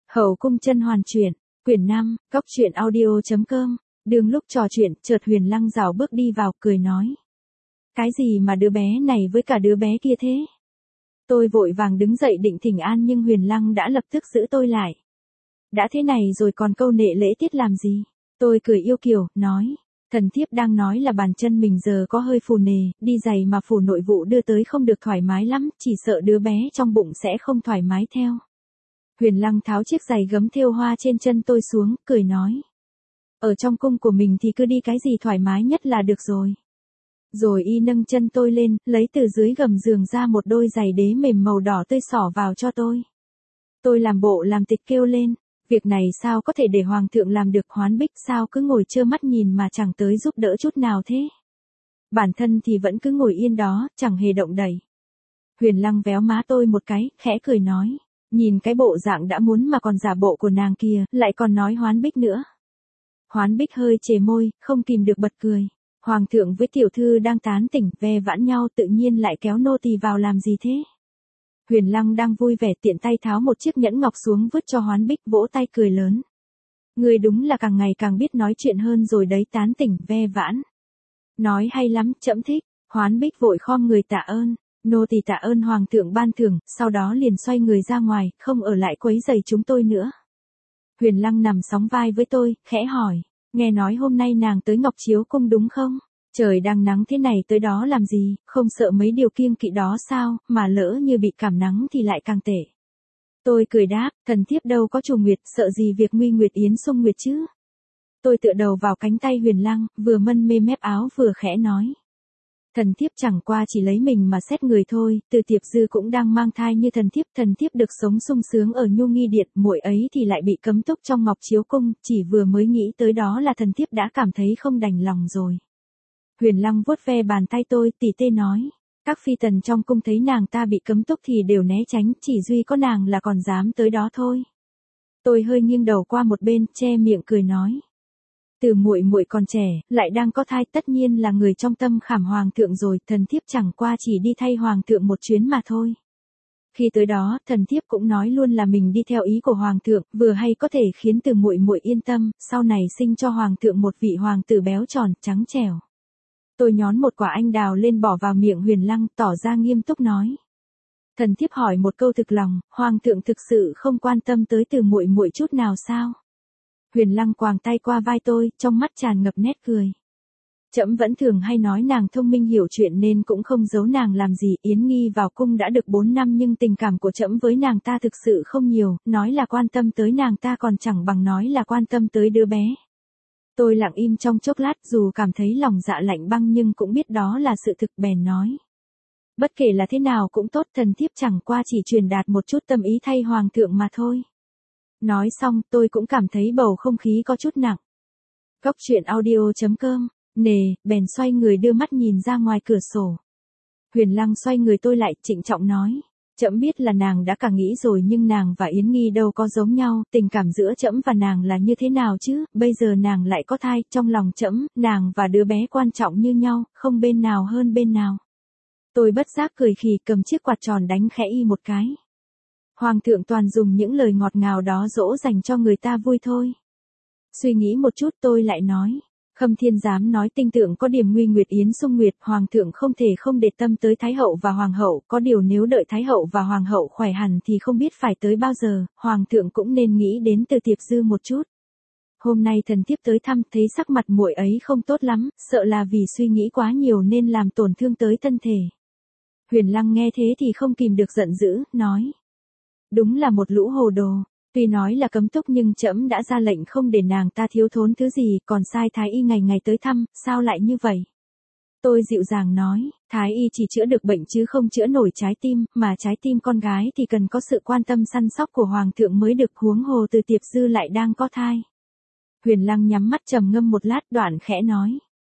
Hậu cung甄hoàn truyện, quyển 5, Cóc truyện audio.com. Đường lúc trò chuyện, chợt Huyền Lăng rảo bước đi vào, cười nói. Cái gì mà đứa bé này với cả đứa bé kia thế? Tôi vội vàng đứng dậy định thỉnh an nhưng Huyền Lăng đã lập tức giữ tôi lại. Đã thế này rồi còn câu nệ lễ tiết làm gì? Tôi cười yêu kiều, nói. Thần thiếp đang nói là bàn chân mình giờ có hơi phù nề, đi giày mà phủ nội vụ đưa tới không được thoải mái lắm, chỉ sợ đứa bé trong bụng sẽ không thoải mái theo. Huyền Lăng tháo chiếc giày gấm thêu hoa trên chân tôi xuống, cười nói. Ở trong cung của mình thì cứ đi cái gì thoải mái nhất là được rồi. Rồi y nâng chân tôi lên, lấy từ dưới gầm giường ra một đôi giày đế mềm màu đỏ tươi xỏ vào cho tôi. Tôi làm bộ làm tịch kêu lên. Việc này sao có thể để Hoàng thượng làm được? Hoán Bích sao cứ ngồi trơ mắt nhìn mà chẳng tới giúp đỡ chút nào thế? Bản thân thì vẫn cứ ngồi yên đó, chẳng hề động đậy. Huyền Lăng véo má tôi một cái, khẽ cười nói. Nhìn cái bộ dạng đã muốn mà còn giả bộ của nàng kia, lại còn nói Hoán Bích nữa. Hoán Bích hơi chề môi, không kìm được bật cười. Hoàng thượng với tiểu thư đang tán tỉnh ve vãn nhau tự nhiên lại kéo nô tỳ vào làm gì thế? Huyền Lăng đang vui vẻ tiện tay tháo một chiếc nhẫn ngọc xuống vứt cho Hoán Bích, vỗ tay cười lớn. Ngươi đúng là càng ngày càng biết nói chuyện hơn rồi đấy, tán tỉnh ve vãn. Nói hay lắm, trẫm thích. Hoán Bích vội khom người tạ ơn. Nô tỳ tạ ơn Hoàng thượng ban thưởng, sau đó liền xoay người ra ngoài, không ở lại quấy rầy chúng tôi nữa. Huyền Lăng nằm sóng vai với tôi, khẽ hỏi. Nghe nói hôm nay nàng tới Ngọc Chiếu Cung đúng không? Trời đang nắng thế này tới đó làm gì, không sợ mấy điều kiêng kỵ đó sao, mà lỡ như bị cảm nắng thì lại càng tệ. Tôi cười đáp, thần thiếp đâu có trù nguyệt, sợ gì việc nguy nguyệt yến xung nguyệt chứ. Tôi tựa đầu vào cánh tay Huyền Lăng, vừa mân mê mép áo vừa khẽ nói. Thần thiếp chẳng qua chỉ lấy mình mà xét người thôi, Từ Tiệp Dư cũng đang mang thai như thần thiếp được sống sung sướng ở Nhu Nghi Điện, muội ấy thì lại bị cấm túc trong Ngọc Chiếu Cung, chỉ vừa mới nghĩ tới đó là thần thiếp đã cảm thấy không đành lòng rồi. Huyền Lăng vuốt ve bàn tay tôi, tỉ tê nói. Các phi tần trong cung thấy nàng ta bị cấm túc thì đều né tránh, chỉ duy có nàng là còn dám tới đó thôi. Tôi hơi nghiêng đầu qua một bên, che miệng cười nói. Từ muội muội còn trẻ, lại đang có thai, tất nhiên là người trong tâm khảm Hoàng thượng rồi, thần thiếp chẳng qua chỉ đi thay Hoàng thượng một chuyến mà thôi. Khi tới đó, thần thiếp cũng nói luôn là mình đi theo ý của Hoàng thượng, vừa hay có thể khiến Từ muội muội yên tâm, sau này sinh cho Hoàng thượng một vị hoàng tử béo tròn, trắng trẻo. Tôi nhón một quả anh đào lên bỏ vào miệng Huyền Lăng, tỏ ra nghiêm túc nói. Thần thiếp hỏi một câu thực lòng, Hoàng thượng thực sự không quan tâm tới Từ muội muội chút nào sao? Huyền Lăng quàng tay qua vai tôi, trong mắt tràn ngập nét cười. Trẫm vẫn thường hay nói nàng thông minh hiểu chuyện nên cũng không giấu nàng làm gì. Yến Nghi vào cung đã được 4 năm nhưng tình cảm của trẫm với nàng ta thực sự không nhiều, nói là quan tâm tới nàng ta còn chẳng bằng nói là quan tâm tới đứa bé. Tôi lặng im trong chốc lát, dù cảm thấy lòng dạ lạnh băng nhưng cũng biết đó là sự thực, bèn nói. Bất kể là thế nào cũng tốt, thần thiếp chẳng qua chỉ truyền đạt một chút tâm ý thay Hoàng thượng mà thôi. Nói xong, tôi cũng cảm thấy bầu không khí có chút nặng. Cóc truyện audio.com, bèn xoay người đưa mắt nhìn ra ngoài cửa sổ. Huyền Lăng xoay người tôi lại, trịnh trọng nói. Trẫm biết là nàng đã cả nghĩ rồi nhưng nàng và Yến Nghi đâu có giống nhau, tình cảm giữa trẫm và nàng là như thế nào chứ, bây giờ nàng lại có thai, trong lòng trẫm, nàng và đứa bé quan trọng như nhau, không bên nào hơn bên nào. Tôi bất giác cười khì, cầm chiếc quạt tròn đánh khẽ y một cái. Hoàng thượng toàn dùng những lời ngọt ngào đó dỗ dành cho người ta vui thôi. Suy nghĩ một chút tôi lại nói. Khâm Thiên Giám nói tinh tượng có điểm nguy nguyệt yến xung nguyệt, Hoàng thượng không thể không để tâm tới Thái hậu và Hoàng hậu, có điều nếu đợi Thái hậu và Hoàng hậu khỏe hẳn thì không biết phải tới bao giờ, Hoàng thượng cũng nên nghĩ đến Từ Tiệp Dư một chút. Hôm nay thần thiếp tới thăm, thấy sắc mặt muội ấy không tốt lắm, sợ là vì suy nghĩ quá nhiều nên làm tổn thương tới thân thể. Huyền Lăng nghe thế thì không kìm được giận dữ, nói. Đúng là một lũ hồ đồ. Tuy nói là cấm túc nhưng trẫm đã ra lệnh không để nàng ta thiếu thốn thứ gì, còn sai Thái y ngày ngày tới thăm, sao lại như vậy? Tôi dịu dàng nói, Thái y chỉ chữa được bệnh chứ không chữa nổi trái tim, mà trái tim con gái thì cần có sự quan tâm săn sóc của Hoàng thượng mới được, huống hồ Từ Tiệp Dư lại đang có thai. Huyền Lăng nhắm mắt trầm ngâm một lát, đoạn khẽ nói.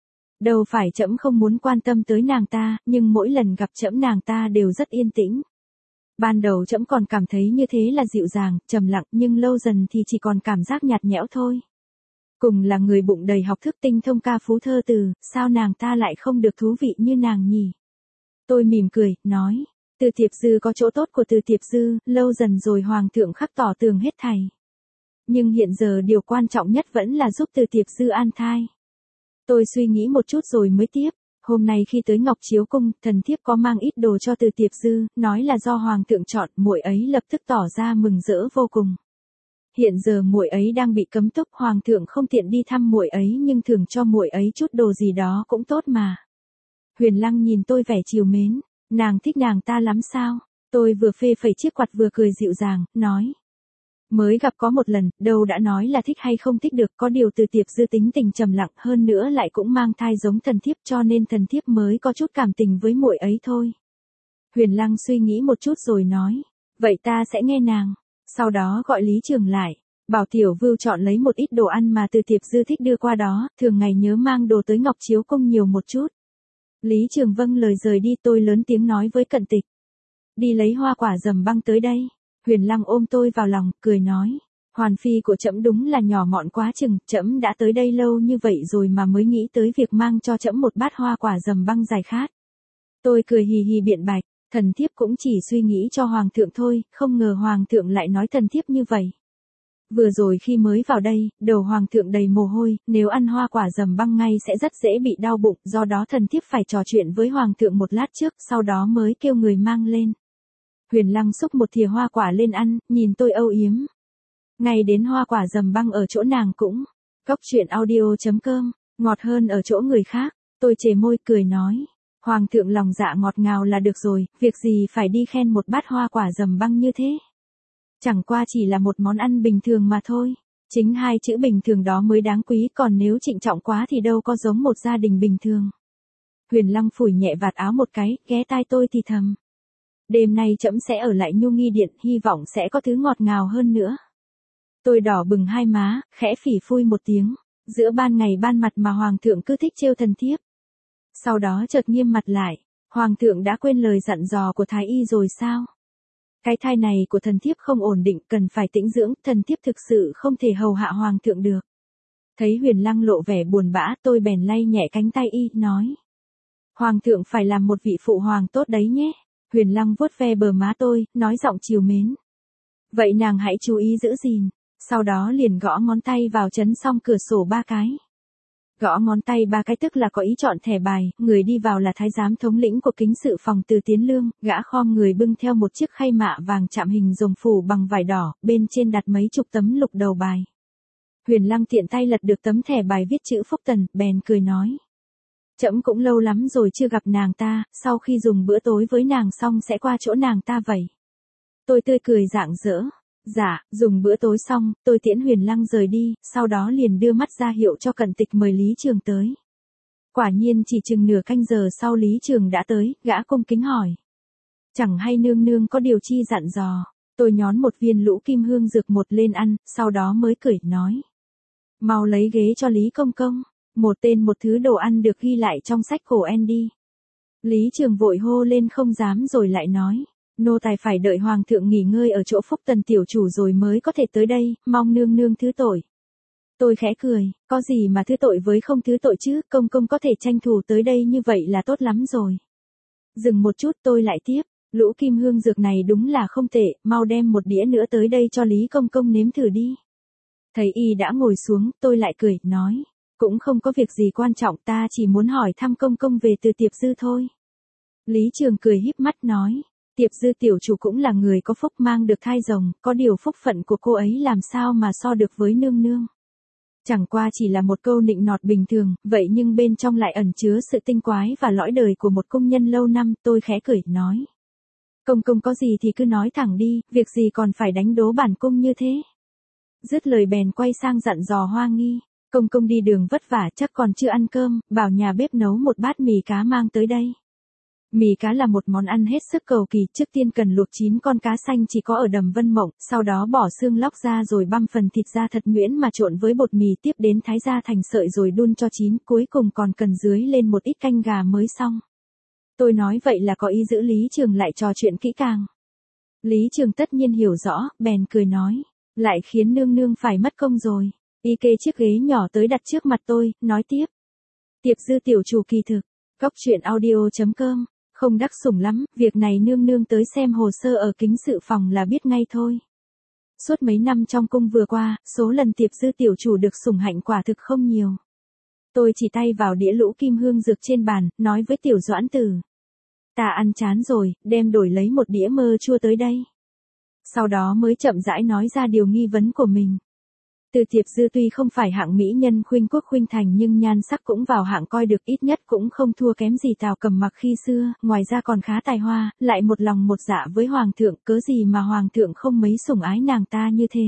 Đâu phải trẫm không muốn quan tâm tới nàng ta, nhưng mỗi lần gặp trẫm nàng ta đều rất yên tĩnh. Ban đầu trẫm còn cảm thấy như thế là dịu dàng, trầm lặng, nhưng lâu dần thì chỉ còn cảm giác nhạt nhẽo thôi. Cùng là người bụng đầy học thức tinh thông ca phú thơ từ, sao nàng ta lại không được thú vị như nàng nhỉ? Tôi mỉm cười, nói, Từ Tiệp Dư có chỗ tốt của Từ Tiệp Dư, lâu dần rồi Hoàng thượng khắc tỏ tường hết thảy. Nhưng hiện giờ điều quan trọng nhất vẫn là giúp Từ Tiệp Dư an thai. Tôi suy nghĩ một chút rồi mới tiếp. Hôm nay khi tới Ngọc Chiếu Cung, thần thiếp có mang ít đồ cho Từ Tiệp Dư, nói là do hoàng thượng chọn, muội ấy lập tức tỏ ra mừng rỡ vô cùng. Hiện giờ muội ấy đang bị cấm túc, hoàng thượng không tiện đi thăm muội ấy nhưng thường cho muội ấy chút đồ gì đó cũng tốt mà. Huyền Lăng nhìn tôi vẻ trìu mến, nàng thích nàng ta lắm sao? Tôi vừa phê phẩy chiếc quạt vừa cười dịu dàng, nói. Mới gặp có một lần, đâu đã nói là thích hay không thích được, có điều Từ Tiệp Dư tính tình trầm lặng, hơn nữa lại cũng mang thai giống thần thiếp, cho nên thần thiếp mới có chút cảm tình với muội ấy thôi. Huyền Lăng suy nghĩ một chút rồi nói, vậy ta sẽ nghe nàng. Sau đó gọi Lý Trường lại, bảo Tiểu Vưu chọn lấy một ít đồ ăn mà Từ Tiệp Dư thích đưa qua đó, thường ngày nhớ mang đồ tới Ngọc Chiếu Cung nhiều một chút. Lý Trường vâng lời rời đi, tôi lớn tiếng nói với Cận Tịch. Đi lấy hoa quả dầm băng tới đây. Huyền Lăng ôm tôi vào lòng, cười nói. Hoàn phi của trẫm đúng là nhỏ mọn quá chừng, trẫm đã tới đây lâu như vậy rồi mà mới nghĩ tới việc mang cho trẫm một bát hoa quả dầm băng giải khát. Tôi cười hì hì biện bạch, thần thiếp cũng chỉ suy nghĩ cho hoàng thượng thôi, không ngờ hoàng thượng lại nói thần thiếp như vậy. Vừa rồi khi mới vào đây, đầu hoàng thượng đầy mồ hôi, nếu ăn hoa quả dầm băng ngay sẽ rất dễ bị đau bụng, do đó thần thiếp phải trò chuyện với hoàng thượng một lát trước, sau đó mới kêu người mang lên. Huyền Lăng xúc một thìa hoa quả lên ăn, nhìn tôi âu yếm. Ngay đến hoa quả dầm băng ở chỗ nàng cũng. Cóc truyện audio.com, ngọt hơn ở chỗ người khác. Tôi chề môi cười nói. Hoàng thượng lòng dạ ngọt ngào là được rồi, việc gì phải đi khen một bát hoa quả dầm băng như thế. Chẳng qua chỉ là một món ăn bình thường mà thôi. Chính hai chữ bình thường đó mới đáng quý, còn nếu trịnh trọng quá thì đâu có giống một gia đình bình thường. Huyền Lăng phủi nhẹ vạt áo một cái, ghé tai tôi thì thầm. Đêm nay trẫm sẽ ở lại Nhu Nghi Điện, hy vọng sẽ có thứ ngọt ngào hơn nữa. Tôi đỏ bừng hai má, khẽ phỉ phui một tiếng. Giữa ban ngày ban mặt mà hoàng thượng cứ thích trêu thần thiếp. Sau đó chợt nghiêm mặt lại. Hoàng thượng đã quên lời dặn dò của thái y rồi sao? Cái thai này của thần thiếp không ổn định, cần phải tĩnh dưỡng, thần thiếp thực sự không thể hầu hạ hoàng thượng được. Thấy Huyền Lăng lộ vẻ buồn bã, tôi bèn lay nhẹ cánh tay y, nói. Hoàng thượng phải làm một vị phụ hoàng tốt đấy nhé. Huyền Lăng vuốt ve bờ má tôi, nói giọng trìu mến. Vậy nàng hãy chú ý giữ gìn. Sau đó liền gõ ngón tay vào chấn song cửa sổ 3 cái. Gõ ngón tay 3 cái tức là có ý chọn thẻ bài, người đi vào là thái giám thống lĩnh của kính sự phòng Từ Tiến Lương, gã khom người bưng theo một chiếc khay mạ vàng chạm hình rồng phủ bằng vải đỏ, bên trên đặt mấy chục tấm lục đầu bài. Huyền Lăng tiện tay lật được tấm thẻ bài viết chữ Phúc Tần, bèn cười nói. Trẫm cũng lâu lắm rồi chưa gặp nàng ta, sau khi dùng bữa tối với nàng xong sẽ qua chỗ nàng ta vậy. Tôi tươi cười rạng rỡ. Dạ, dùng bữa tối xong, tôi tiễn Huyền Lăng rời đi, sau đó liền đưa mắt ra hiệu cho Cận Tịch mời Lý Trường tới. Quả nhiên chỉ chừng nửa canh giờ sau Lý Trường đã tới, gã cung kính hỏi. Chẳng hay nương nương có điều chi dặn dò. Tôi nhón một viên lũ kim hương dược một lên ăn, sau đó mới cười, nói. Mau lấy ghế cho Lý Công Công. Một tên một thứ đồ ăn được ghi lại trong sách cổ Andy. Lý Trường vội hô lên không dám rồi lại nói. Nô tài phải đợi hoàng thượng nghỉ ngơi ở chỗ Phúc Tần tiểu chủ rồi mới có thể tới đây, mong nương nương thứ tội. Tôi khẽ cười, có gì mà thứ tội với không thứ tội chứ, công công có thể tranh thủ tới đây như vậy là tốt lắm rồi. Dừng một chút tôi lại tiếp, lũ kim hương dược này đúng là không tệ, mau đem một đĩa nữa tới đây cho Lý Công Công nếm thử đi. Thấy y đã ngồi xuống, tôi lại cười, nói. Cũng không có việc gì quan trọng, ta chỉ muốn hỏi thăm công công về Từ Tiệp Dư thôi. Lý Trường cười híp mắt nói. Tiệp Dư tiểu chủ cũng là người có phúc mang được thai rồng, có điều phúc phận của cô ấy làm sao mà so được với nương nương. Chẳng qua chỉ là một câu nịnh nọt bình thường, vậy nhưng bên trong lại ẩn chứa sự tinh quái và lõi đời của một công nhân lâu năm, tôi khẽ cười, nói. Công công có gì thì cứ nói thẳng đi, việc gì còn phải đánh đố bản cung như thế. Dứt lời bèn quay sang dặn dò Hoa Nghi. Công công đi đường vất vả chắc còn chưa ăn cơm, bảo nhà bếp nấu một bát mì cá mang tới đây. Mì cá là một món ăn hết sức cầu kỳ, trước tiên cần luộc 9 con cá xanh chỉ có ở đầm Vân Mộng, sau đó bỏ xương lóc ra rồi băm phần thịt ra thật nhuyễn mà trộn với bột mì, tiếp đến thái ra thành sợi rồi đun cho chín, cuối cùng còn cần dưới lên một ít canh gà mới xong. Tôi nói vậy là có ý giữ Lý Trường lại trò chuyện kỹ càng. Lý Trường tất nhiên hiểu rõ, bèn cười nói, lại khiến nương nương phải mất công rồi. Y kê chiếc ghế nhỏ tới đặt trước mặt tôi, nói tiếp. Tiệp Dư tiểu chủ kỳ thực, cóc truyện audio.com, không đắc sủng lắm, việc này nương nương tới xem hồ sơ ở kính sự phòng là biết ngay thôi. Suốt mấy năm trong cung vừa qua, số lần Tiệp Dư tiểu chủ được sủng hạnh quả thực không nhiều. Tôi chỉ tay vào đĩa lũ kim hương dược trên bàn, nói với Tiểu Doãn Tử. Ta ăn chán rồi, đem đổi lấy một đĩa mơ chua tới đây. Sau đó mới chậm rãi nói ra điều nghi vấn của mình. Từ Tiệp Dư tuy không phải hạng mỹ nhân khuynh quốc khuynh thành nhưng nhan sắc cũng vào hạng coi được, ít nhất cũng không thua kém gì Tào Cầm Mặc khi xưa, ngoài ra còn khá tài hoa, lại một lòng một dạ với hoàng thượng, cớ gì mà hoàng thượng không mấy sủng ái nàng ta như thế.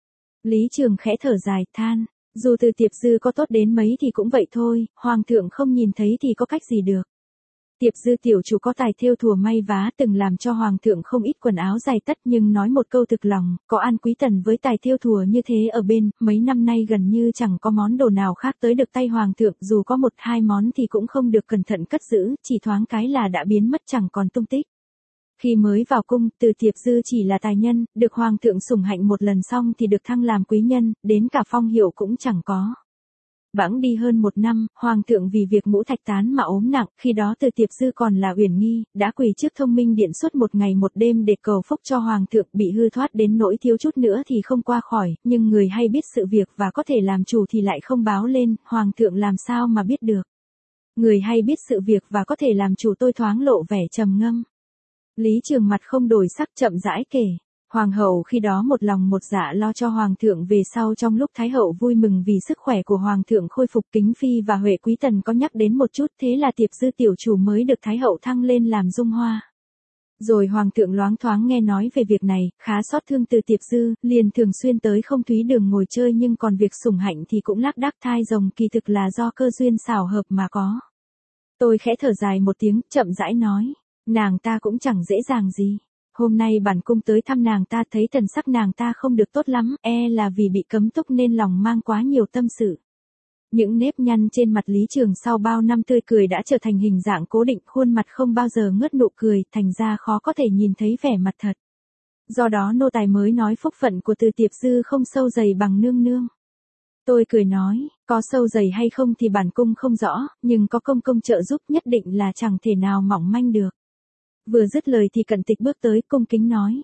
Lý Trường khẽ thở dài, than, dù Từ Tiệp Dư có tốt đến mấy thì cũng vậy thôi, hoàng thượng không nhìn thấy thì có cách gì được. Tiệp Dư tiểu chủ có tài thêu thùa may vá, từng làm cho hoàng thượng không ít quần áo giày tất, nhưng nói một câu thực lòng, có An Quý Tần với tài thêu thùa như thế ở bên, mấy năm nay gần như chẳng có món đồ nào khác tới được tay hoàng thượng, dù có một hai món thì cũng không được cẩn thận cất giữ, chỉ thoáng cái là đã biến mất chẳng còn tung tích. Khi mới vào cung, Từ Tiệp Dư chỉ là tài nhân, được hoàng thượng sủng hạnh một lần xong thì được thăng làm quý nhân, đến cả phong hiệu cũng chẳng có. Bẵng đi hơn một năm, hoàng thượng vì việc Ngũ Thạch Tán mà ốm nặng, khi đó Từ Tiệp Dư còn là uyển nghi, đã quỳ trước Thông Minh Điện suốt một ngày một đêm để cầu phúc cho hoàng thượng, bị hư thoát đến nỗi thiếu chút nữa thì không qua khỏi, nhưng người hay biết sự việc và có thể làm chủ thì lại không báo lên, hoàng thượng làm sao mà biết được. Người hay biết sự việc và có thể làm chủ, tôi thoáng lộ vẻ trầm ngâm. Lý Trường mặt không đổi sắc, chậm rãi kể. Hoàng hậu khi đó một lòng một dạ lo cho hoàng thượng, về sau trong lúc thái hậu vui mừng vì sức khỏe của hoàng thượng khôi phục, Kính Phi và Huệ Quý Tần có nhắc đến một chút, thế là Tiệp Dư tiểu chủ mới được thái hậu thăng lên làm dung hoa. Rồi hoàng thượng loáng thoáng nghe nói về việc này, khá xót thương Từ Tiệp Dư, liền thường xuyên tới Không Thúy Đường ngồi chơi, nhưng còn việc sủng hạnh thì cũng lác đác thai rồng, kỳ thực là do cơ duyên xảo hợp mà có. Tôi khẽ thở dài một tiếng, chậm rãi nói, nàng ta cũng chẳng dễ dàng gì. Hôm nay bản cung tới thăm nàng ta, thấy thần sắc nàng ta không được tốt lắm, là vì bị cấm túc nên lòng mang quá nhiều tâm sự. Những nếp nhăn trên mặt Lý Trường sau bao năm tươi cười đã trở thành hình dạng cố định, khuôn mặt không bao giờ ngớt nụ cười, thành ra khó có thể nhìn thấy vẻ mặt thật. Do đó nô tài mới nói phúc phận của Từ Tiệp Dư không sâu dày bằng nương nương. Tôi cười nói, có sâu dày hay không thì bản cung không rõ, nhưng có công công trợ giúp nhất định là chẳng thể nào mỏng manh được. Vừa dứt lời thì Cận Tịch bước tới, cung kính nói.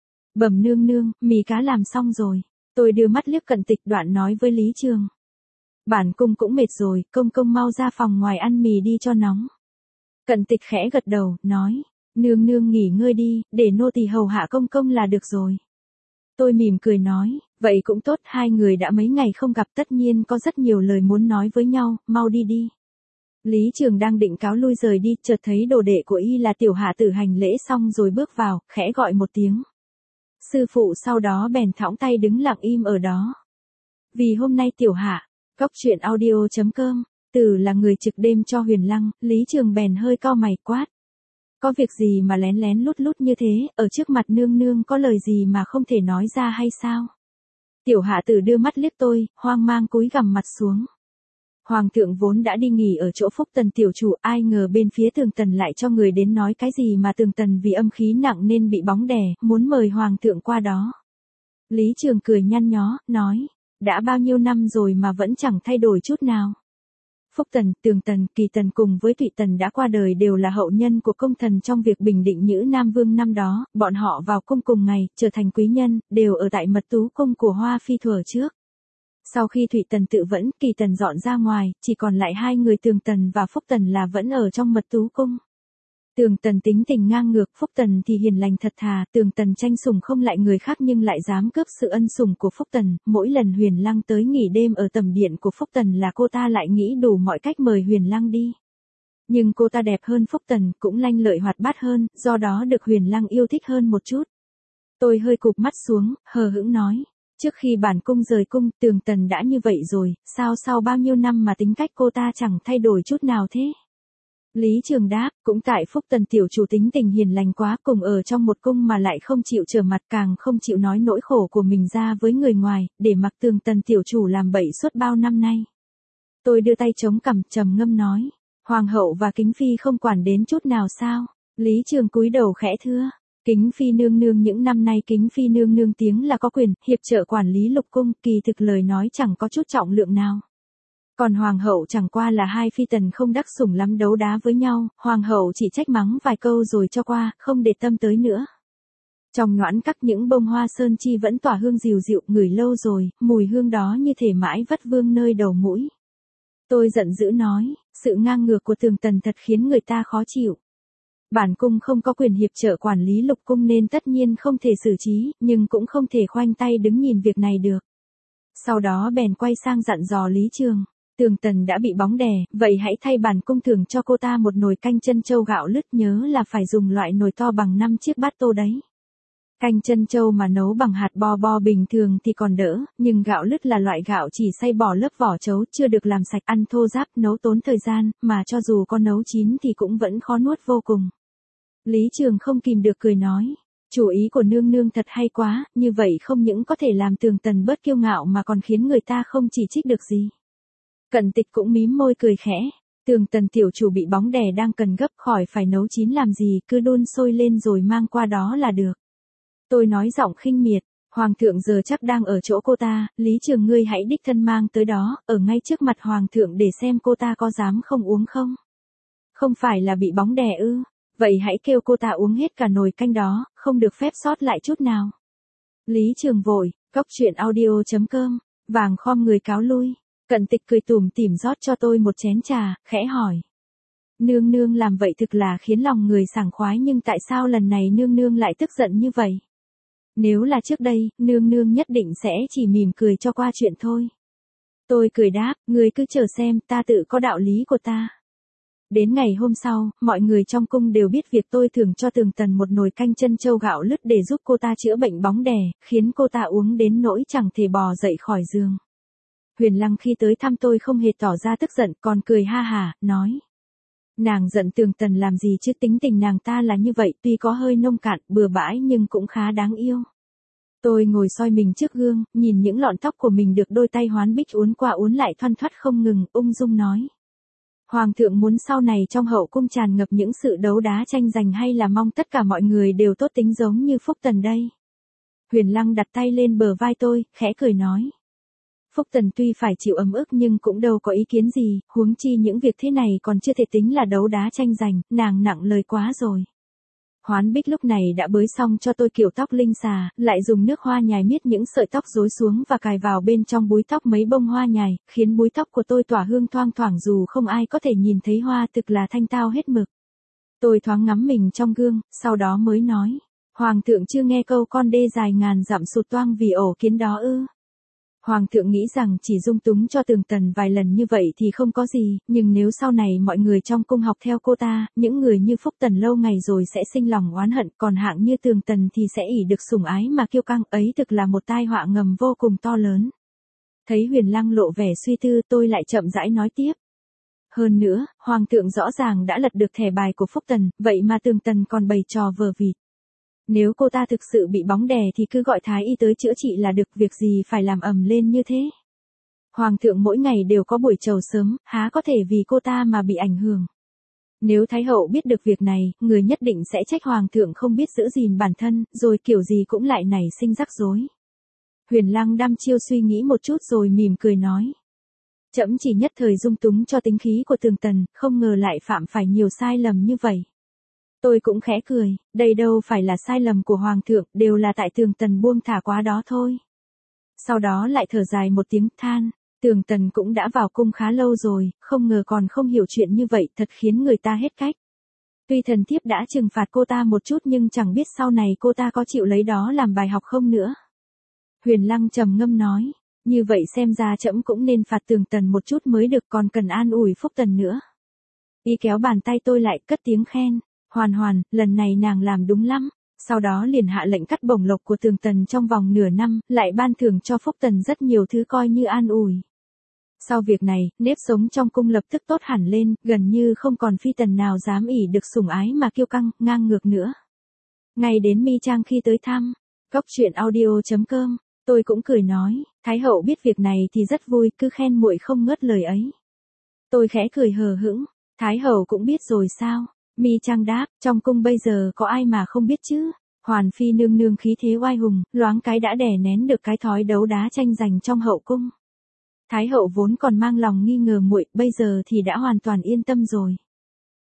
Bẩm nương nương, mì cá làm xong rồi. Tôi đưa mắt liếc Cận Tịch, đoạn nói với Lý Trường. Bản cung cũng mệt rồi, công công mau ra phòng ngoài ăn mì đi cho nóng. Cận Tịch khẽ gật đầu, nói. Nương nương nghỉ ngơi đi, để nô tỳ hầu hạ công công là được rồi. Tôi mỉm cười nói, vậy cũng tốt, hai người đã mấy ngày không gặp, tất nhiên có rất nhiều lời muốn nói với nhau, mau đi đi. Lý Trường đang định cáo lui rời đi, chợt thấy đồ đệ của y là Tiểu Hạ Tử hành lễ xong rồi bước vào, khẽ gọi một tiếng. Sư phụ sau đó bèn thõng tay đứng lặng im ở đó. Vì hôm nay Tiểu Hạ, Cóc Truyện Audio.com, Tử là người trực đêm cho Huyền Lăng, Lý Trường bèn hơi cau mày quát. Có việc gì mà lén lén lút lút như thế, ở trước mặt nương nương có lời gì mà không thể nói ra hay sao? Tiểu Hạ Tử đưa mắt liếc tôi, hoang mang cúi gằm mặt xuống. Hoàng thượng vốn đã đi nghỉ ở chỗ Phúc Tần tiểu chủ, ai ngờ bên phía Tường Tần lại cho người đến nói cái gì mà Tường Tần vì âm khí nặng nên bị bóng đè, muốn mời hoàng thượng qua đó. Lý Trường cười nhăn nhó, nói, đã bao nhiêu năm rồi mà vẫn chẳng thay đổi chút nào. Phúc Tần, Tường Tần, Kỳ Tần cùng với Thụy Tần đã qua đời đều là hậu nhân của công thần trong việc bình định Nhữ Nam Vương năm đó, bọn họ vào cung cùng ngày, trở thành quý nhân, đều ở tại mật tú cung của Hoa Phi thuở trước. Sau khi Thụy Tần tự vẫn, Kỳ Tần dọn ra ngoài, chỉ còn lại hai người Tường Tần và Phúc Tần là vẫn ở trong mật tú cung. Tường Tần tính tình ngang ngược, Phúc Tần thì hiền lành thật thà, Tường Tần tranh sủng không lại người khác nhưng lại dám cướp sự ân sủng của Phúc Tần, mỗi lần Huyền Lăng tới nghỉ đêm ở tẩm điện của Phúc Tần là cô ta lại nghĩ đủ mọi cách mời Huyền Lăng đi. Nhưng cô ta đẹp hơn Phúc Tần, cũng lanh lợi hoạt bát hơn, do đó được Huyền Lăng yêu thích hơn một chút. Tôi hơi cụp mắt xuống, hờ hững nói. Trước khi bản cung rời cung, Tường Tần đã như vậy rồi, sao sau bao nhiêu năm mà tính cách cô ta chẳng thay đổi chút nào thế? Lý Trường đáp, cũng tại Phúc Tần tiểu chủ tính tình hiền lành quá, cùng ở trong một cung mà lại không chịu trở mặt, càng không chịu nói nỗi khổ của mình ra với người ngoài, để mặc Tường Tần tiểu chủ làm bậy suốt bao năm nay. Tôi đưa tay chống cằm, trầm ngâm nói, Hoàng hậu và Kính Phi không quản đến chút nào sao? Lý Trường cúi đầu khẽ thưa. Kính Phi nương nương những năm nay Kính Phi nương nương tiếng là có quyền, hiệp trợ quản lý lục cung, kỳ thực lời nói chẳng có chút trọng lượng nào. Còn Hoàng hậu chẳng qua là hai phi tần không đắc sủng lắm đấu đá với nhau, Hoàng hậu chỉ trách mắng vài câu rồi cho qua, không để tâm tới nữa. Trong noãn các những bông hoa sơn chi vẫn tỏa hương dịu dịu, ngửi lâu rồi, mùi hương đó như thể mãi vất vương nơi đầu mũi. Tôi giận dữ nói, sự ngang ngược của Tường Tần thật khiến người ta khó chịu. Bản cung không có quyền hiệp trợ quản lý lục cung nên tất nhiên không thể xử trí, nhưng cũng không thể khoanh tay đứng nhìn việc này được. Sau đó bèn quay sang dặn dò Lý Trường, Tường Tần đã bị bóng đè, vậy hãy thay bản cung thưởng cho cô ta một nồi canh chân châu gạo lứt, nhớ là phải dùng loại nồi to bằng 5 chiếc bát tô đấy. Canh chân châu mà nấu bằng hạt bo bo bình thường thì còn đỡ, nhưng gạo lứt là loại gạo chỉ xay bỏ lớp vỏ trấu, chưa được làm sạch, ăn thô ráp, nấu tốn thời gian, mà cho dù có nấu chín thì cũng vẫn khó nuốt vô cùng. Lý Trường không kìm được cười nói, chủ ý của nương nương thật hay quá, như vậy không những có thể làm Tường Tần bớt kiêu ngạo mà còn khiến người ta không chỉ trích được gì. Cận Tịch cũng mím môi cười khẽ, Tường Tần tiểu chủ bị bóng đè đang cần gấp, khỏi phải nấu chín làm gì, cứ đun sôi lên rồi mang qua đó là được. Tôi nói giọng khinh miệt, Hoàng thượng giờ chắc đang ở chỗ cô ta, Lý Trường ngươi hãy đích thân mang tới đó, ở ngay trước mặt Hoàng thượng để xem cô ta có dám không uống không. Không phải là bị bóng đè ư, vậy hãy kêu cô ta uống hết cả nồi canh đó, không được phép sót lại chút nào. Lý Trường vội, coctruyện.audio.com, vàng khom người cáo lui. Cận Tịch cười tủm tỉm rót cho tôi một chén trà, khẽ hỏi. Nương nương làm vậy thực là khiến lòng người sảng khoái, nhưng tại sao lần này nương nương lại tức giận như vậy? Nếu là trước đây, nương nương nhất định sẽ chỉ mỉm cười cho qua chuyện thôi. Tôi cười đáp, ngươi cứ chờ xem, ta tự có đạo lý của ta. Đến ngày hôm sau, mọi người trong cung đều biết việc tôi thưởng cho Tường Tần một nồi canh chân châu gạo lứt để giúp cô ta chữa bệnh bóng đè, khiến cô ta uống đến nỗi chẳng thể bò dậy khỏi giường. Huyền Lăng khi tới thăm tôi không hề tỏ ra tức giận, còn cười ha hả, nói. Nàng giận Tường Tần làm gì chứ, tính tình nàng ta là như vậy, tuy có hơi nông cạn, bừa bãi nhưng cũng khá đáng yêu. Tôi ngồi soi mình trước gương, nhìn những lọn tóc của mình được đôi tay hoán bích uốn qua uốn lại thoăn thoắt không ngừng, ung dung nói. Hoàng thượng muốn sau này trong hậu cung tràn ngập những sự đấu đá tranh giành, hay là mong tất cả mọi người đều tốt tính giống như Phúc Tần đây? Huyền Lăng đặt tay lên bờ vai tôi, khẽ cười nói. Phúc Tần tuy phải chịu ấm ức nhưng cũng đâu có ý kiến gì, huống chi những việc thế này còn chưa thể tính là đấu đá tranh giành, nàng nặng lời quá rồi. Hoán Bích lúc này đã bới xong cho tôi kiểu tóc linh xà, lại dùng nước hoa nhài miết những sợi tóc rối xuống và cài vào bên trong búi tóc mấy bông hoa nhài, khiến búi tóc của tôi tỏa hương thoang thoảng dù không ai có thể nhìn thấy hoa, thực là thanh tao hết mực. Tôi thoáng ngắm mình trong gương, sau đó mới nói, Hoàng thượng chưa nghe câu con đê dài ngàn dặm sụt toang vì ổ kiến đó ư? Hoàng thượng nghĩ rằng chỉ dung túng cho Tường Tần vài lần như vậy thì không có gì, nhưng nếu sau này mọi người trong cung học theo cô ta, những người như Phúc Tần lâu ngày rồi sẽ sinh lòng oán hận, còn hạng như Tường Tần thì sẽ ỷ được sủng ái mà kiêu căng, ấy thực là một tai họa ngầm vô cùng to lớn. Thấy Huyền Lăng lộ vẻ suy tư, tôi lại chậm rãi nói tiếp. Hơn nữa, Hoàng thượng rõ ràng đã lật được thẻ bài của Phúc Tần, vậy mà Tường Tần còn bày trò vờ vịt. Nếu cô ta thực sự bị bóng đè thì cứ gọi thái y tới chữa trị là được, việc gì phải làm ầm lên như thế. Hoàng thượng mỗi ngày đều có buổi chầu sớm, há có thể vì cô ta mà bị ảnh hưởng. Nếu Thái hậu biết được việc này, người nhất định sẽ trách Hoàng thượng không biết giữ gìn bản thân, rồi kiểu gì cũng lại nảy sinh rắc rối. Huyền Lăng đăm chiêu suy nghĩ một chút rồi mỉm cười nói. Trẫm chỉ nhất thời dung túng cho tính khí của Tường Tần, không ngờ lại phạm phải nhiều sai lầm như vậy. Tôi cũng khẽ cười, đây đâu phải là sai lầm của Hoàng thượng, đều là tại Tường Tần buông thả quá đó thôi. Sau đó lại thở dài một tiếng than, Tường Tần cũng đã vào cung khá lâu rồi, không ngờ còn không hiểu chuyện như vậy, thật khiến người ta hết cách. Tuy thần thiếp đã trừng phạt cô ta một chút nhưng chẳng biết sau này cô ta có chịu lấy đó làm bài học không nữa. Huyền Lăng trầm ngâm nói, như vậy xem ra trẫm cũng nên phạt Tường Tần một chút mới được, còn cần an ủi Phúc Tần nữa. Y kéo bàn tay tôi lại, cất tiếng khen. Hoàn, lần này nàng làm đúng lắm. Sau đó liền hạ lệnh cắt bổng lộc của Tường Tần trong vòng nửa năm, lại ban thưởng cho Phúc Tần rất nhiều thứ coi như an ủi. Sau việc này, nếp sống trong cung lập tức tốt hẳn lên, gần như không còn phi tần nào dám ỷ được sủng ái mà kiêu căng, ngang ngược nữa. Ngay đến Mi Trang khi tới thăm, coctruyện.audio.com, tôi cũng cười nói, Thái hậu biết việc này thì rất vui, cứ khen muội không ngớt lời ấy. Tôi khẽ cười hờ hững, Thái hậu cũng biết rồi sao? Mi Trang đáp, trong cung bây giờ có ai mà không biết chứ? Hoàn phi nương nương khí thế oai hùng, loáng cái đã đè nén được cái thói đấu đá tranh giành trong hậu cung. Thái hậu vốn còn mang lòng nghi ngờ muội, bây giờ thì đã hoàn toàn yên tâm rồi.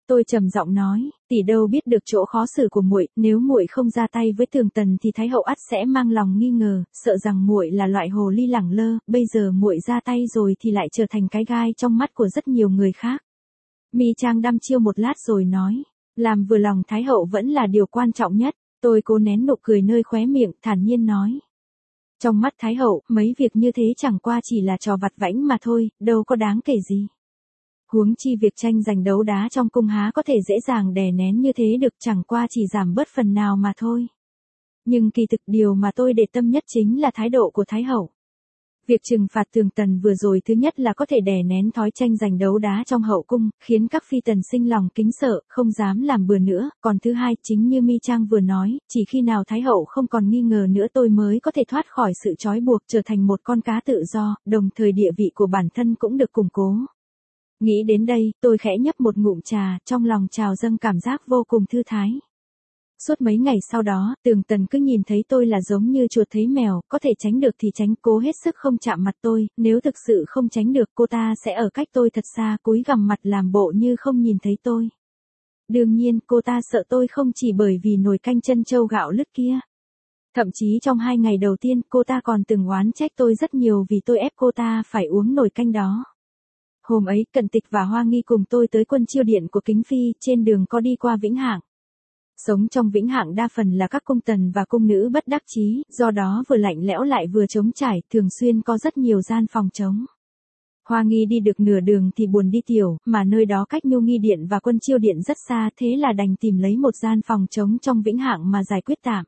Tôi trầm giọng nói, tỷ đâu biết được chỗ khó xử của muội, nếu muội không ra tay với Tường Tần thì Thái hậu ắt sẽ mang lòng nghi ngờ, sợ rằng muội là loại hồ ly lẳng lơ, bây giờ muội ra tay rồi thì lại trở thành cái gai trong mắt của rất nhiều người khác. Mi Trang đăm chiêu một lát rồi nói, làm vừa lòng Thái hậu vẫn là điều quan trọng nhất. Tôi cố nén nụ cười nơi khóe miệng, thản nhiên nói. Trong mắt Thái hậu, mấy việc như thế chẳng qua chỉ là trò vặt vãnh mà thôi, đâu có đáng kể gì. Huống chi việc tranh giành đấu đá trong cung há có thể dễ dàng đè nén như thế được, chẳng qua chỉ giảm bớt phần nào mà thôi. Nhưng kỳ thực điều mà tôi để tâm nhất chính là thái độ của Thái hậu. Việc trừng phạt Tường Tần vừa rồi thứ nhất là có thể đè nén thói tranh giành đấu đá trong hậu cung, khiến các phi tần sinh lòng kính sợ, không dám làm bừa nữa, còn thứ hai chính như Mi Trang vừa nói, chỉ khi nào Thái hậu không còn nghi ngờ nữa tôi mới có thể thoát khỏi sự trói buộc, trở thành một con cá tự do, đồng thời địa vị của bản thân cũng được củng cố. Nghĩ đến đây, tôi khẽ nhấp một ngụm trà, trong lòng trào dâng cảm giác vô cùng thư thái. Suốt mấy ngày sau đó, Tường Tần cứ nhìn thấy tôi là giống như chuột thấy mèo, có thể tránh được thì tránh, cố hết sức không chạm mặt tôi, nếu thực sự không tránh được cô ta sẽ ở cách tôi thật xa, cúi gằm mặt làm bộ như không nhìn thấy tôi. Đương nhiên, cô ta sợ tôi không chỉ bởi vì nồi canh trân châu gạo lứt kia. Thậm chí trong 2 ngày đầu tiên, cô ta còn từng oán trách tôi rất nhiều vì tôi ép cô ta phải uống nồi canh đó. Hôm ấy, Cận Tịch và Hoa Nghi cùng tôi tới quân chiêu điện của Kính Phi, trên đường có đi qua Vĩnh Hạng. Sống trong Vĩnh Hạng đa phần là các cung tần và cung nữ bất đắc chí, do đó vừa lạnh lẽo lại vừa trống trải, thường xuyên có rất nhiều gian phòng trống. Hoa Nghi đi được nửa đường thì buồn đi tiểu, mà nơi đó cách Nhu Nghi Điện và quân chiêu điện rất xa, thế là đành tìm lấy một gian phòng trống trong Vĩnh Hạng mà giải quyết tạm.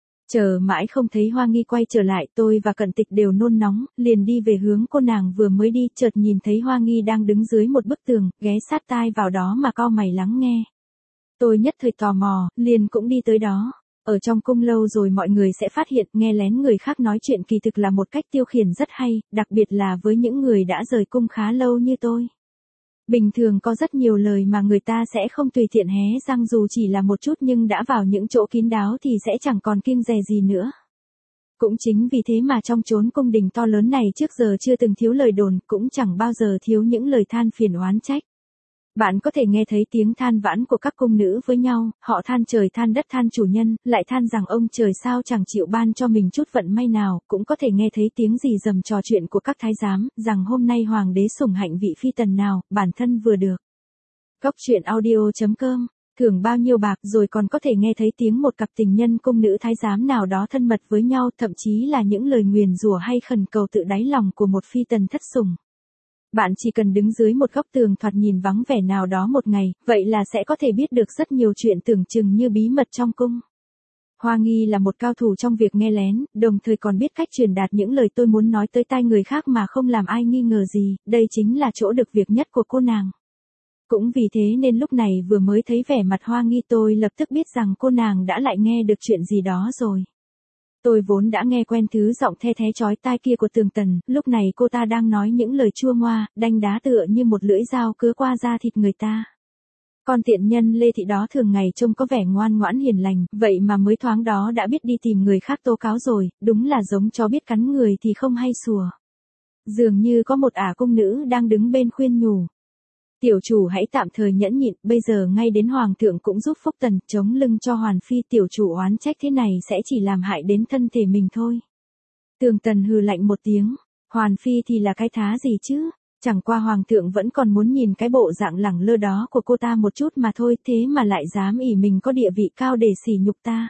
Chờ mãi không thấy Hoa Nghi quay trở lại, tôi và Cận Tịch đều nôn nóng, liền đi về hướng cô nàng vừa mới đi, chợt nhìn thấy Hoa Nghi đang đứng dưới một bức tường, ghé sát tai vào đó mà cau mày lắng nghe. Tôi nhất thời tò mò, liền cũng đi tới đó. Ở trong cung lâu rồi mọi người sẽ phát hiện nghe lén người khác nói chuyện kỳ thực là một cách tiêu khiển rất hay, đặc biệt là với những người đã rời cung khá lâu như tôi. Bình thường có rất nhiều lời mà người ta sẽ không tùy tiện hé răng dù chỉ là một chút, nhưng đã vào những chỗ kín đáo thì sẽ chẳng còn kiêng dè gì nữa. Cũng chính vì thế mà trong chốn cung đình to lớn này trước giờ chưa từng thiếu lời đồn, cũng chẳng bao giờ thiếu những lời than phiền oán trách. Bạn có thể nghe thấy tiếng than vãn của các cung nữ với nhau, họ than trời than đất than chủ nhân, lại than rằng ông trời sao chẳng chịu ban cho mình chút vận may nào, cũng có thể nghe thấy tiếng rì rầm trò chuyện của các thái giám, rằng hôm nay hoàng đế sủng hạnh vị phi tần nào, bản thân vừa được. Góc truyện audio.com, thưởng bao nhiêu bạc, rồi còn có thể nghe thấy tiếng một cặp tình nhân cung nữ thái giám nào đó thân mật với nhau, thậm chí là những lời nguyền rủa hay khẩn cầu tự đáy lòng của một phi tần thất sủng. Bạn chỉ cần đứng dưới một góc tường thoạt nhìn vắng vẻ nào đó một ngày, vậy là sẽ có thể biết được rất nhiều chuyện tưởng chừng như bí mật trong cung. Hoa Nghi là một cao thủ trong việc nghe lén, đồng thời còn biết cách truyền đạt những lời tôi muốn nói tới tai người khác mà không làm ai nghi ngờ gì, đây chính là chỗ được việc nhất của cô nàng. Cũng vì thế nên lúc này vừa mới thấy vẻ mặt Hoa Nghi tôi lập tức biết rằng cô nàng đã lại nghe được chuyện gì đó rồi. Tôi vốn đã nghe quen thứ giọng the thé chói tai kia của Tường Tần, lúc này cô ta đang nói những lời chua ngoa, đanh đá tựa như một lưỡi dao cứa qua da thịt người ta. Con tiện nhân Lê Thị đó thường ngày trông có vẻ ngoan ngoãn hiền lành, vậy mà mới thoáng đó đã biết đi tìm người khác tố cáo rồi, đúng là giống chó biết cắn người thì không hay sủa. Dường như có một ả cung nữ đang đứng bên khuyên nhủ. Tiểu chủ hãy tạm thời nhẫn nhịn, bây giờ ngay đến hoàng thượng cũng giúp Phúc Tần chống lưng cho Hoàn Phi, tiểu chủ oán trách thế này sẽ chỉ làm hại đến thân thể mình thôi. Tường Tần hừ lạnh một tiếng, Hoàn Phi thì là cái thá gì chứ, chẳng qua hoàng thượng vẫn còn muốn nhìn cái bộ dạng lẳng lơ đó của cô ta một chút mà thôi, thế mà lại dám ỷ mình có địa vị cao để sỉ nhục ta.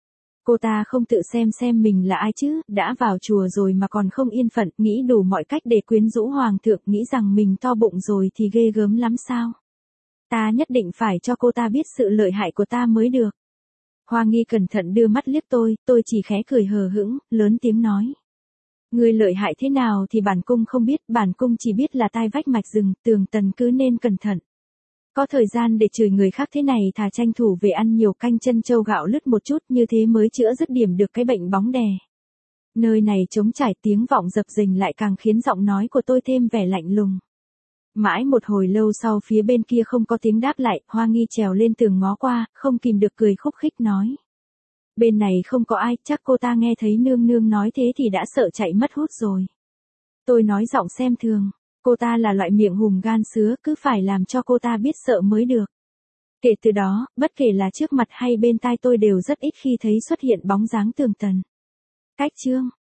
Cô ta không tự xem mình là ai chứ, đã vào chùa rồi mà còn không yên phận, nghĩ đủ mọi cách để quyến rũ hoàng thượng, nghĩ rằng mình to bụng rồi thì ghê gớm lắm sao. Ta nhất định phải cho cô ta biết sự lợi hại của ta mới được. Hoa Nghi cẩn thận đưa mắt liếc tôi chỉ khẽ cười hờ hững, lớn tiếng nói. Người lợi hại thế nào thì bản cung không biết, bản cung chỉ biết là tai vách mạch rừng, Tường Tần cứ nên cẩn thận. Có thời gian để chửi người khác thế này thà tranh thủ về ăn nhiều canh trân châu gạo lứt một chút, như thế mới chữa dứt điểm được cái bệnh bóng đè. Nơi này trống trải, tiếng vọng dập dềnh lại càng khiến giọng nói của tôi thêm vẻ lạnh lùng. Mãi một hồi lâu sau phía bên kia không có tiếng đáp lại, Hoa Nghi trèo lên tường ngó qua, không kìm được cười khúc khích nói. Bên này không có ai, chắc cô ta nghe thấy nương nương nói thế thì đã sợ chạy mất hút rồi. Tôi nói giọng xem thường. Cô ta là loại miệng hùm gan sứa, cứ phải làm cho cô ta biết sợ mới được. Kể từ đó, bất kể là trước mặt hay bên tai tôi đều rất ít khi thấy xuất hiện bóng dáng Tường Tần. Cách chương